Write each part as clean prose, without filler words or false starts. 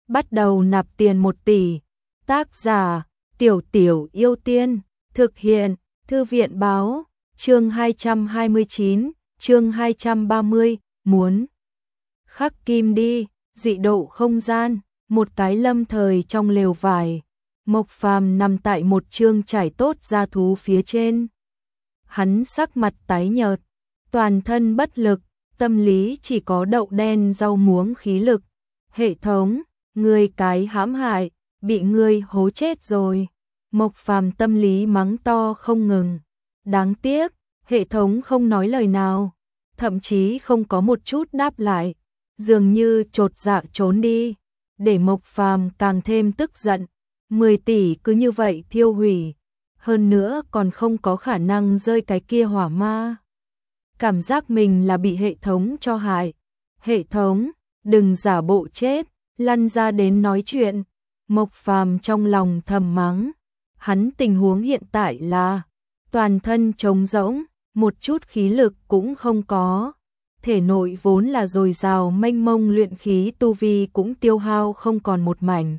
bắt đầu nạp tiền 1 tỷ. Tác giả Tiểu Tiểu Yêu Tiên. Thực hiện Thư viện Báo. Chương 229, chương 230, muốn khắc kim đi, dị độ không gian. Một cái lâm thời trong lều vải, Mộc Phàm nằm tại một chương trải tốt da thú phía trên. Hắn sắc mặt tái nhợt, toàn thân bất lực, tâm lý chỉ có đậu đen rau muống khí lực. Hệ thống, ngươi cái hãm hại, bị ngươi hố chết rồi. Mộc Phàm tâm lý mắng to không ngừng. Đáng tiếc, hệ thống không nói lời nào, thậm chí không có một chút đáp lại, dường như chột dạ trốn đi, để Mộc Phàm càng thêm tức giận. 10 tỷ cứ như vậy thiêu hủy, hơn nữa còn không có khả năng rơi cái kia hỏa ma. Cảm giác mình là bị hệ thống cho hại. Hệ thống, đừng giả bộ chết, lăn ra đến nói chuyện. Mộc Phàm trong lòng thầm mắng, hắn tình huống hiện tại là toàn thân trống rỗng, một chút khí lực cũng không có. Thể nội vốn là dồi dào mênh mông luyện khí tu vi cũng tiêu hao không còn một mảnh.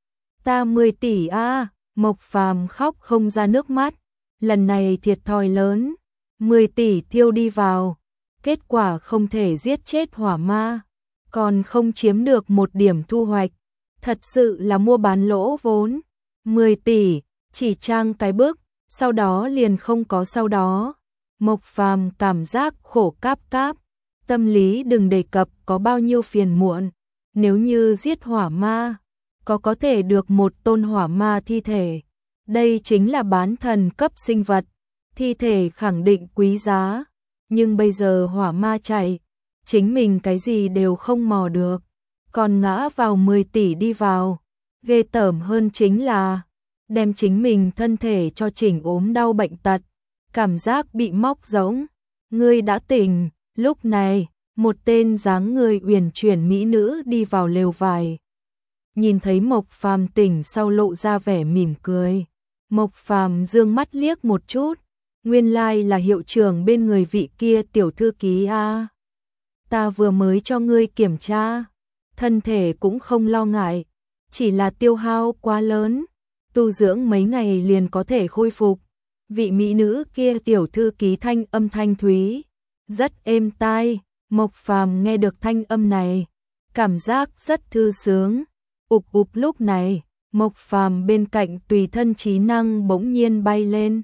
Ta 10 tỷ a, Mộc Phàm khóc không ra nước mắt, lần này thiệt thòi lớn, 10 tỷ tiêu đi vào, kết quả không thể giết chết hỏa ma, còn không chiếm được một điểm thu hoạch, thật sự là mua bán lỗ vốn. 10 tỷ, chỉ trang cái bước, sau đó liền không có sau đó. Mộc Phàm cảm giác khổ cáp cáp, tâm lý đừng đề cập có bao nhiêu phiền muộn, nếu như giết hỏa ma, có thể được một tôn hỏa ma thi thể. Đây chính là bán thần cấp sinh vật, thi thể khẳng định quý giá, nhưng bây giờ hỏa ma chạy, chính mình cái gì đều không mò được, còn ngã vào 10 tỷ đi vào. Ghê tởm hơn chính là đem chính mình thân thể cho chỉnh ốm đau bệnh tật, cảm giác bị móc rỗng. Ngươi đã tỉnh. Lúc này, một tên dáng người uyển chuyển mỹ nữ đi vào lều vải. Nhìn thấy Mộc Phàm tỉnh sau lộ ra vẻ mỉm cười. Mộc Phàm dương mắt liếc một chút, nguyên lai là hiệu trưởng bên người vị kia tiểu thư ký a. Ta vừa mới cho ngươi kiểm tra, thân thể cũng không lo ngại, chỉ là tiêu hao quá lớn, tu dưỡng mấy ngày liền có thể khôi phục. Vị mỹ nữ kia tiểu thư ký thanh âm thanh thúy, rất êm tai. Mộc Phàm nghe được thanh âm này, cảm giác rất thư sướng. Ục ục, lúc này, Mộc Phàm bên cạnh tùy thân trí năng bỗng nhiên bay lên.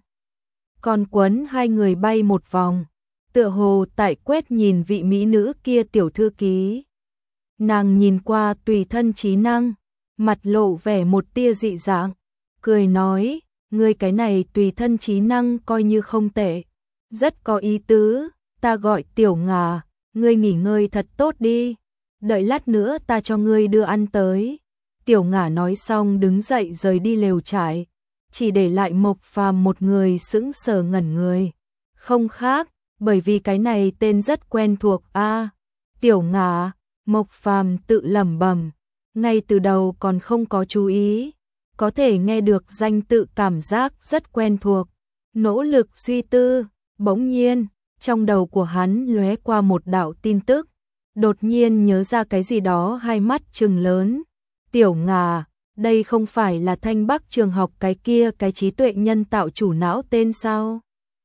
Còn quấn hai người bay một vòng, tựa hồ tại quét nhìn vị mỹ nữ kia tiểu thư ký. Nàng nhìn qua tùy thân trí năng, mặt lộ vẻ một tia dị dạng, cười nói, ngươi cái này tùy thân trí năng coi như không tệ, rất có ý tứ. Ta gọi Tiểu Ngà, ngươi nghỉ ngơi thật tốt đi, đợi lát nữa ta cho ngươi đưa ăn tới. Tiểu Ngà nói xong đứng dậy rời đi lều trại, chỉ để lại Mộc Phàm một người sững sờ ngẩn người. Không khác, bởi vì cái này tên rất quen thuộc a. Tiểu Ngà, Mộc Phàm tự lẩm bẩm, ngay từ đầu còn không có chú ý, có thể nghe được danh tự cảm giác rất quen thuộc. Nỗ lực suy tư, bỗng nhiên trong đầu của hắn lóe qua một đạo tin tức, đột nhiên nhớ ra cái gì đó, hai mắt trừng lớn. Tiểu Ngà, đây không phải là Thanh Bắc trường học cái kia cái trí tuệ nhân tạo chủ não tên sao?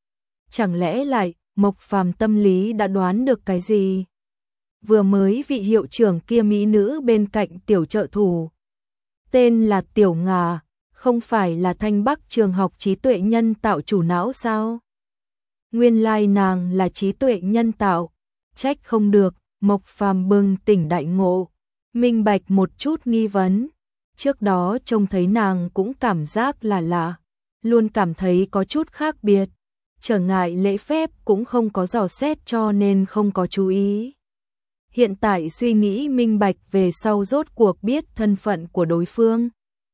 Chẳng lẽ lại, Mộc Phàm tâm lý đã đoán được cái gì? Vừa mới vị hiệu trưởng kia mỹ nữ bên cạnh tiểu trợ thủ, tên là Tiểu Ngà, không phải là Thanh Bắc trường học trí tuệ nhân tạo chủ não sao? Nguyên lai nàng là trí tuệ nhân tạo, trách không được. Mộc Phàm bừng tỉnh đại ngộ, minh bạch một chút nghi vấn. Trước đó trông thấy nàng cũng cảm giác là lạ, luôn cảm thấy có chút khác biệt, trở ngại lễ phép cũng không có dò xét cho nên không có chú ý. Hiện tại suy nghĩ minh bạch về sau rốt cuộc biết thân phận của đối phương,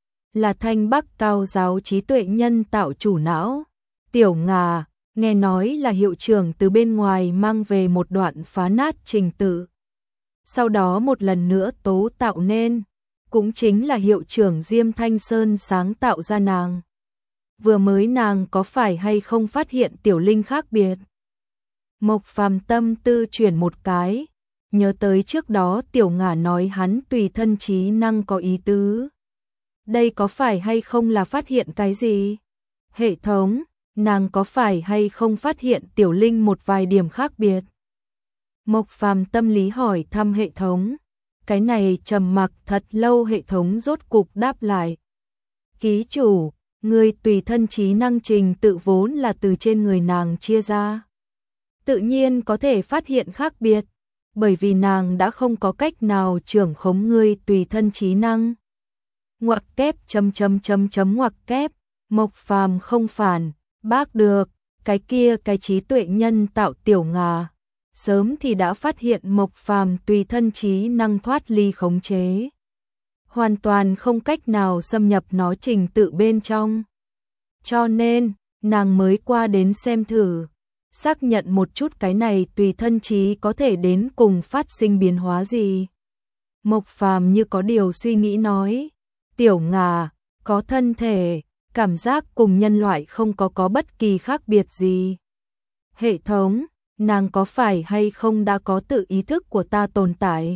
là Thanh Bắc cao giáo trí tuệ nhân tạo chủ não. Tiểu Ngà, nghe nói là hiệu trưởng từ bên ngoài mang về một đoạn phá nát trình tự, sau đó một lần nữa tố tạo nên, cũng chính là hiệu trưởng Diêm Thanh Sơn sáng tạo ra nàng. Vừa mới nàng có phải hay không phát hiện tiểu linh khác biệt? Mộc Phàm tâm tư chuyển một cái, nhớ tới trước đó Tiểu Ngà nói hắn tùy thân trí năng có ý tứ. Đây có phải hay không là phát hiện cái gì? Hệ thống, nàng có phải hay không phát hiện Tiểu Linh một vài điểm khác biệt? Mộc Phàm tâm lý hỏi thăm hệ thống. Cái này trầm mặc thật lâu, hệ thống rốt cục đáp lại. Ký chủ, người tùy thân trí năng trình tự vốn là từ trên người nàng chia ra. Tự nhiên có thể phát hiện khác biệt, bởi vì nàng đã không có cách nào trưởng khống ngươi tùy thân trí năng. Ngoặc kép ngoặc kép, Mộc Phàm không phản, bác được, cái trí tuệ nhân tạo Tiểu Ngà. Sớm thì đã phát hiện Mộc Phàm tùy thân trí năng thoát ly khống chế. Hoàn toàn không cách nào xâm nhập nó trình tự bên trong. Cho nên, nàng mới qua đến xem thử, xác nhận một chút cái này tùy thân trí có thể đến cùng phát sinh biến hóa gì. Mộc Phàm như có điều suy nghĩ nói, Tiểu Ngà, có thân thể, cảm giác cùng nhân loại không có bất kỳ khác biệt gì. Hệ thống, nàng có phải hay không đã có tự ý thức của ta tồn tại?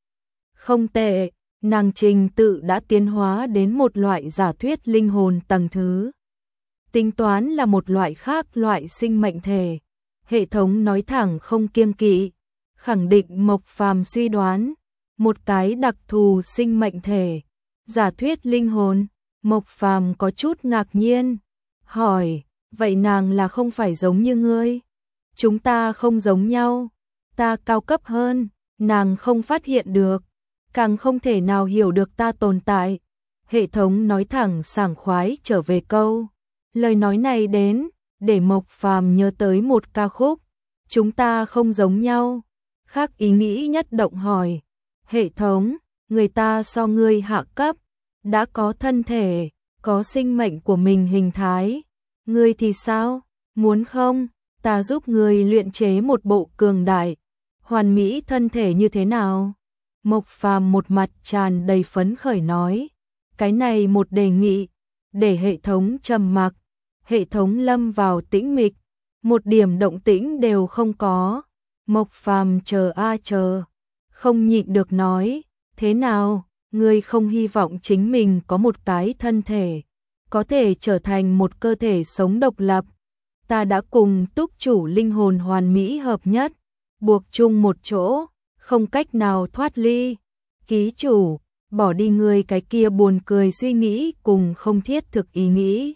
Không tệ, nàng trình tự đã tiến hóa đến một loại giả thuyết linh hồn tầng thứ. Tính toán là một loại khác loại sinh mệnh thể. Hệ thống nói thẳng không kiêng kỵ, khẳng định Mộc Phàm suy đoán, một cái đặc thù sinh mệnh thể, giả thuyết linh hồn. Mộc Phàm có chút ngạc nhiên, hỏi, vậy nàng là không phải giống như ngươi? Chúng ta không giống nhau, ta cao cấp hơn, nàng không phát hiện được, càng không thể nào hiểu được ta tồn tại. Hệ thống nói thẳng sảng khoái trở về câu. Lời nói này đến, để Mộc Phàm nhớ tới một ca khúc, chúng ta không giống nhau. Khác ý nghĩ nhất động hỏi, hệ thống, người ta so ngươi hạ cấp, đã có thân thể, có sinh mệnh của mình hình thái. Ngươi thì sao, muốn không, ta giúp ngươi luyện chế một bộ cường đại, hoàn mỹ thân thể như thế nào? Mộc Phàm một mặt tràn đầy phấn khởi nói, cái này một đề nghị, để hệ thống trầm mặc. Hệ thống lâm vào tĩnh mịch, một điểm động tĩnh đều không có. Mộc Phàm chờ a chờ, không nhịn được nói, thế nào, ngươi không hy vọng chính mình có một cái thân thể, có thể trở thành một cơ thể sống độc lập. Ta đã cùng túc chủ linh hồn hoàn mỹ hợp nhất, buộc chung một chỗ, không cách nào thoát ly. Ký chủ, bỏ đi ngươi cái kia buồn cười suy nghĩ cùng không thiết thực ý nghĩ.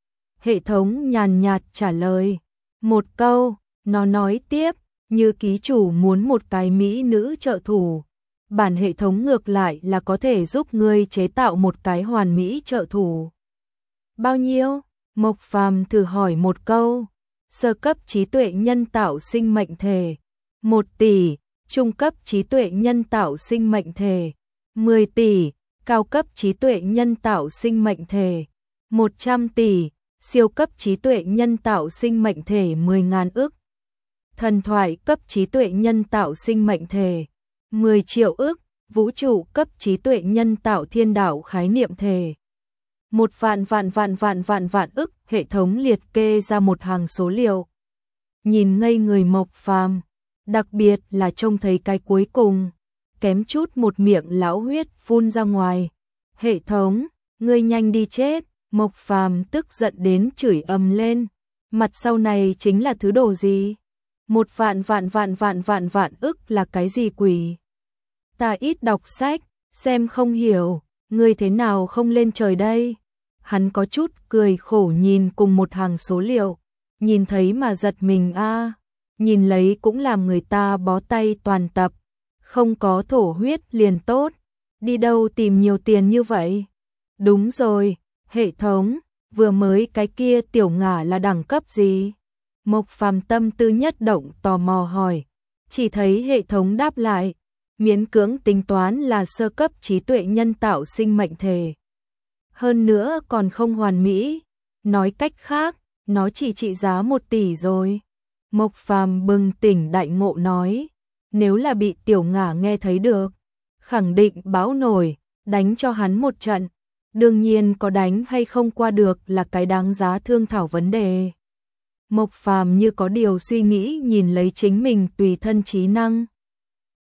Hệ thống nhàn nhạt trả lời, một câu, nó nói tiếp, như ký chủ muốn một cái mỹ nữ trợ thủ, bản hệ thống ngược lại là có thể giúp ngươi chế tạo một cái hoàn mỹ trợ thủ. Bao nhiêu? Mộc Phàm thử hỏi một câu. Sơ cấp trí tuệ nhân tạo sinh mệnh thể 1 tỷ, trung cấp trí tuệ nhân tạo sinh mệnh thể 10 tỷ, cao cấp trí tuệ nhân tạo sinh mệnh thể 100 tỷ, siêu cấp trí tuệ nhân tạo sinh mệnh thể 10.000 ức. Thần thoại cấp trí tuệ nhân tạo sinh mệnh thể 10 triệu ức, vũ trụ cấp trí tuệ nhân tạo thiên đạo khái niệm thể 1 vạn ức. Hệ thống liệt kê ra một hàng số liệu. Nhìn ngây người Mộc Phàm, đặc biệt là trông thấy cái cuối cùng, kém chút một miệng lão huyết phun ra ngoài. Hệ thống, ngươi nhanh đi chết. Mộc Phàm tức giận đến chửi ầm lên, mặt sau này chính là thứ đồ gì? 1 vạn ức là cái gì quỷ? Ta ít đọc sách, xem không hiểu, ngươi thế nào không lên trời đây? Hắn có chút cười khổ nhìn cùng một hàng số liệu, nhìn thấy mà giật mình a, nhìn lấy cũng làm người ta bó tay toàn tập, không có thổ huyết liền tốt, đi đâu tìm nhiều tiền như vậy? Đúng rồi, hệ thống, vừa mới cái kia Tiểu Ngà là đẳng cấp gì? Mộc Phàm tâm tư nhất động tò mò hỏi, chỉ thấy hệ thống đáp lại, miễn cưỡng tính toán là sơ cấp trí tuệ nhân tạo sinh mệnh thể. Hơn nữa còn không hoàn mỹ, nói cách khác, nó chỉ trị giá 1 tỷ rồi. Mộc Phàm bừng tỉnh đại ngộ nói, nếu là bị Tiểu Ngà nghe thấy được, khẳng định báo nổi, đánh cho hắn một trận. Đương nhiên có đánh hay không qua được là cái đáng giá thương thảo vấn đề. Mộc Phàm như có điều suy nghĩ nhìn lấy chính mình tùy thân trí năng.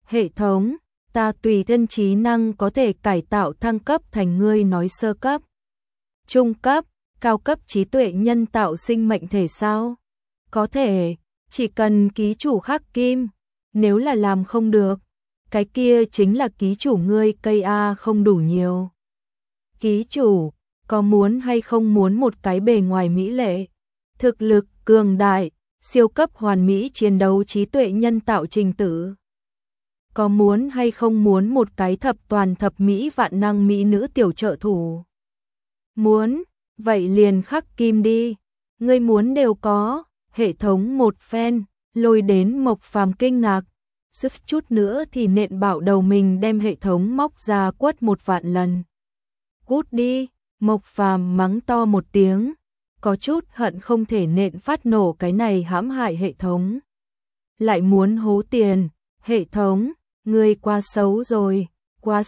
Hệ thống, ta tùy thân trí năng có thể cải tạo thăng cấp thành ngươi nói sơ cấp, trung cấp, cao cấp trí tuệ nhân tạo sinh mệnh thể sao? Có thể, chỉ cần ký chủ khắc kim, nếu là làm không được, cái kia chính là ký chủ ngươi cây A không đủ nhiều. Ký chủ, có muốn hay không muốn một cái bề ngoài mỹ lệ, thực lực cường đại, siêu cấp hoàn mỹ chiến đấu trí tuệ nhân tạo trình tử? Có muốn hay không muốn một cái thập toàn thập mỹ vạn năng mỹ nữ tiểu trợ thủ? Muốn, vậy liền khắc kim đi, ngươi muốn đều có. Hệ thống một phen, lôi đến Mộc Phàm kinh ngạc, suýt chút nữa thì nện bảo đầu mình đem hệ thống móc ra quất 1.000.000 lần. Cút đi, Mộc Phàm mắng to một tiếng, có chút hận không thể nện phát nổ cái này hãm hại hệ thống. Lại muốn hố tiền, hệ thống, ngươi quá xấu rồi, quá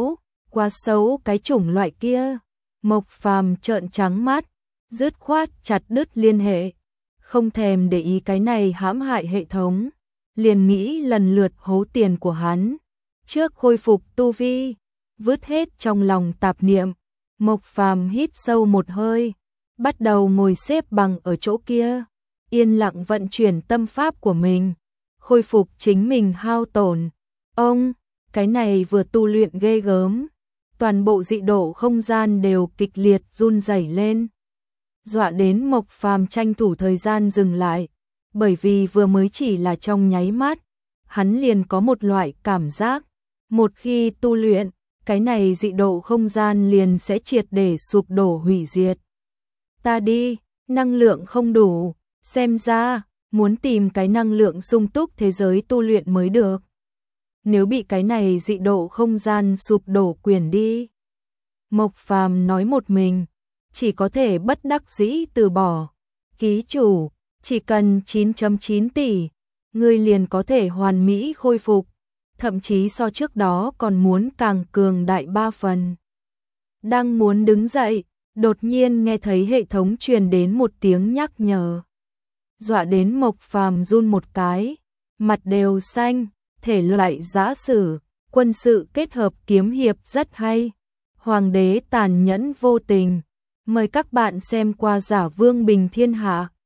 xấu cái chủng loại kia. Mộc Phàm trợn trắng mắt, dứt khoát chặt đứt liên hệ, không thèm để ý cái này hãm hại hệ thống, liền nghĩ lần lượt hố tiền của hắn. Trước khôi phục tu vi, vứt hết trong lòng tạp niệm, Mộc Phàm hít sâu một hơi, bắt đầu ngồi xếp bằng ở chỗ kia, yên lặng vận chuyển tâm pháp của mình, khôi phục chính mình hao tổn. Ông, cái này vừa tu luyện ghê gớm, toàn bộ dị độ không gian đều kịch liệt run rẩy lên, dọa đến Mộc Phàm tranh thủ thời gian dừng lại, bởi vì vừa mới chỉ là trong nháy mắt, hắn liền có một loại cảm giác, một khi tu luyện, cái này dị độ không gian liền sẽ triệt để sụp đổ hủy diệt. Ta đi, năng lượng không đủ, xem ra, muốn tìm cái năng lượng sung túc thế giới tu luyện mới được. Nếu bị cái này dị độ không gian sụp đổ quyển đi. Mộc Phàm nói một mình, chỉ có thể bất đắc dĩ từ bỏ. Ký chủ, chỉ cần 9.9 tỷ, ngươi liền có thể hoàn mỹ khôi phục, thậm chí so trước đó còn muốn càng cường đại 3 phần. Đang muốn đứng dậy, đột nhiên nghe thấy hệ thống truyền đến một tiếng nhắc nhở. Dọa đến Mộc Phàm run một cái, mặt đều xanh, thể loại giã sử, quân sự kết hợp kiếm hiệp rất hay. Hoàng đế tàn nhẫn vô tình. Mời các bạn xem qua Giả Vương Bình Thiên Hạ.